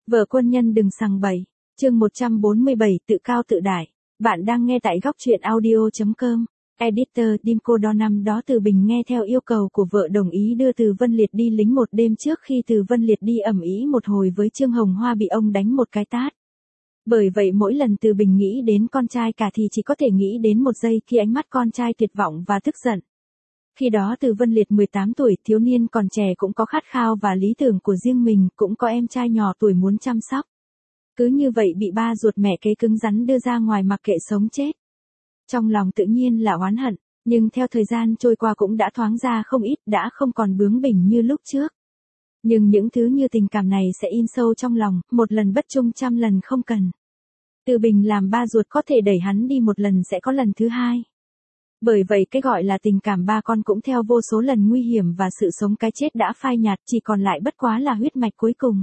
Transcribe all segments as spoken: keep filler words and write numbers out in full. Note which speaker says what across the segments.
Speaker 1: Vợ quân nhân đừng sằng bậy. Chương một trăm bốn mươi bảy tự cao tự đại. Bạn đang nghe tại góc truyện audio chấm com. Editor Dimco Đo năm đó Từ Bình nghe theo yêu cầu của vợ đồng ý đưa Từ Vân Liệt đi lính một đêm trước khi Từ Vân Liệt đi ầm ĩ một hồi với Trương Hồng Hoa bị ông đánh một cái tát. Bởi vậy mỗi lần Từ Bình nghĩ đến con trai cả thì chỉ có thể nghĩ đến một giây khi ánh mắt con trai tuyệt vọng và tức giận. Khi đó Từ Vân Liệt mười tám tuổi, thiếu niên còn trẻ cũng có khát khao và lý tưởng của riêng mình, cũng có em trai nhỏ tuổi muốn chăm sóc. Cứ như vậy bị ba ruột mẹ kế cứng rắn đưa ra ngoài mặc kệ sống chết. Trong lòng tự nhiên là oán hận, nhưng theo thời gian trôi qua cũng đã thoáng ra không ít, đã không còn bướng bỉnh như lúc trước. Nhưng những thứ như tình cảm này sẽ in sâu trong lòng, một lần bất trung trăm lần không cần. Từ Bình làm ba ruột có thể đẩy hắn đi một lần sẽ có lần thứ hai. Bởi vậy cái gọi là tình cảm ba con cũng theo vô số lần nguy hiểm và sự sống cái chết đã phai nhạt, chỉ còn lại bất quá là huyết mạch cuối cùng.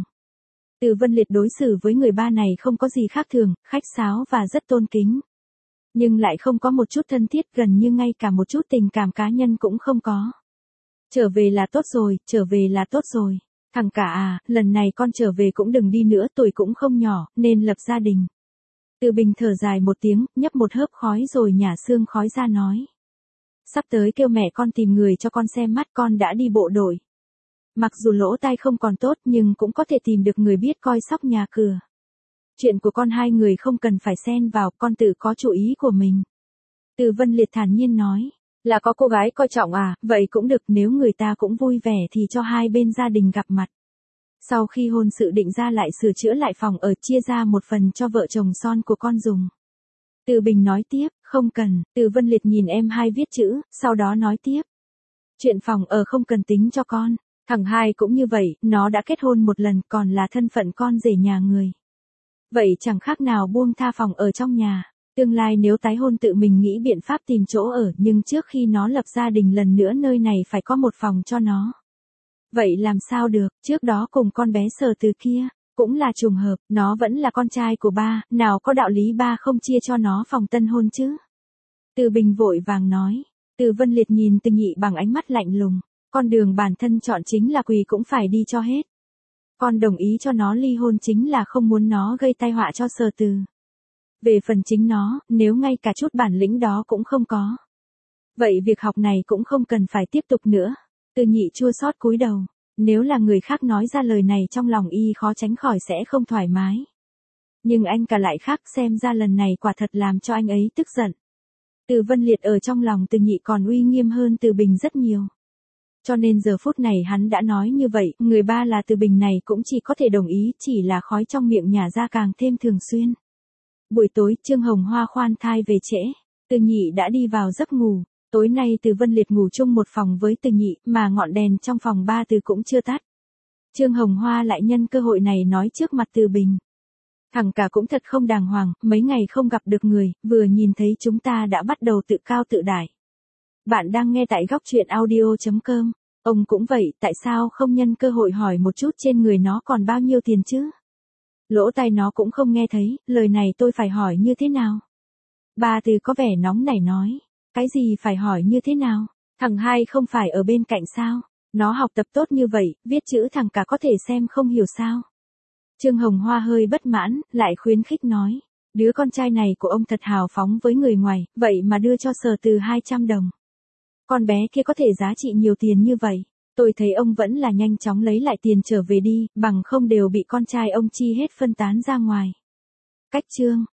Speaker 1: Từ Vân Liệt đối xử với người ba này không có gì khác thường, khách sáo và rất tôn kính. Nhưng lại không có một chút thân thiết, gần như ngay cả một chút tình cảm cá nhân cũng không có. Trở về là tốt rồi, trở về là tốt rồi. Thằng cả à, lần này con trở về cũng đừng đi nữa, tuổi cũng không nhỏ, nên lập gia đình. Từ Bình thở dài một tiếng, nhấp một hớp khói rồi nhả xương khói ra nói. Sắp tới kêu mẹ con tìm người cho con xem mắt, con đã đi bộ đội. Mặc dù lỗ tai không còn tốt nhưng cũng có thể tìm được người biết coi sóc nhà cửa. Chuyện của con hai người không cần phải xen vào, con tự có chủ ý của mình. Từ Vân Liệt thản nhiên nói, là có cô gái coi trọng à, vậy cũng được, nếu người ta cũng vui vẻ thì cho hai bên gia đình gặp mặt. Sau khi hôn sự định ra lại sửa chữa lại phòng ở, chia ra một phần cho vợ chồng son của con dùng. Từ Bình nói tiếp, không cần. Từ Vân Liệt nhìn em hai viết chữ, sau đó nói tiếp. Chuyện phòng ở không cần tính cho con. Thằng hai cũng như vậy, nó đã kết hôn một lần, còn là thân phận con rể nhà người. Vậy chẳng khác nào buông tha phòng ở trong nhà. Tương lai nếu tái hôn tự mình nghĩ biện pháp tìm chỗ ở, nhưng trước khi nó lập gia đình lần nữa nơi này phải có một phòng cho nó. Vậy làm sao được, trước đó cùng con bé Sở Từ kia, cũng là trùng hợp, nó vẫn là con trai của ba, nào có đạo lý ba không chia cho nó phòng tân hôn chứ. Từ Bình vội vàng nói. Từ Vân Liệt nhìn Từ Nhị bằng ánh mắt lạnh lùng, con đường bản thân chọn chính là quỳ cũng phải đi cho hết. Con đồng ý cho nó ly hôn chính là không muốn nó gây tai họa cho Sở Từ. Về phần chính nó, nếu ngay cả chút bản lĩnh đó cũng không có, vậy việc học này cũng không cần phải tiếp tục nữa. Từ Nhị chua xót cúi đầu. Nếu là người khác nói ra lời này trong lòng y khó tránh khỏi sẽ không thoải mái. Nhưng anh cả lại khác, xem ra lần này quả thật làm cho anh ấy tức giận. Từ Vân Liệt ở trong lòng Từ Nhị còn uy nghiêm hơn Từ Bình rất nhiều. Cho nên giờ phút này hắn đã nói như vậy, người ba là Từ Bình này cũng chỉ có thể đồng ý, chỉ là khói trong miệng nhả ra càng thêm thường xuyên. Buổi tối, Trương Hồng Hoa khoan thai về trễ. Từ Nhị đã đi vào giấc ngủ. Tối nay Từ Vân Liệt ngủ chung một phòng với Từ Nhị, mà ngọn đèn trong phòng ba Từ cũng chưa tắt. Trương Hồng Hoa lại nhân cơ hội này nói trước mặt Từ Bình. Thằng cả cũng thật không đàng hoàng, mấy ngày không gặp được người, vừa nhìn thấy chúng ta đã bắt đầu tự cao tự đại. Bạn đang nghe tại góc truyện audio chấm com. Ông cũng vậy, tại sao không nhân cơ hội hỏi một chút trên người nó còn bao nhiêu tiền chứ? Lỗ tai nó cũng không nghe thấy, lời này tôi phải hỏi như thế nào? Ba Từ có vẻ nóng nảy nói. Cái gì phải hỏi như thế nào? Thằng hai không phải ở bên cạnh sao? Nó học tập tốt như vậy, viết chữ thằng cả có thể xem không hiểu sao? Trương Hồng Hoa hơi bất mãn, lại khuyến khích nói. Đứa con trai này của ông thật hào phóng với người ngoài, vậy mà đưa cho Sở Từ hai trăm đồng. Con bé kia có thể giá trị nhiều tiền như vậy. Tôi thấy ông vẫn là nhanh chóng lấy lại tiền trở về đi, bằng không đều bị con trai ông chi hết phân tán ra ngoài. Cách Trương,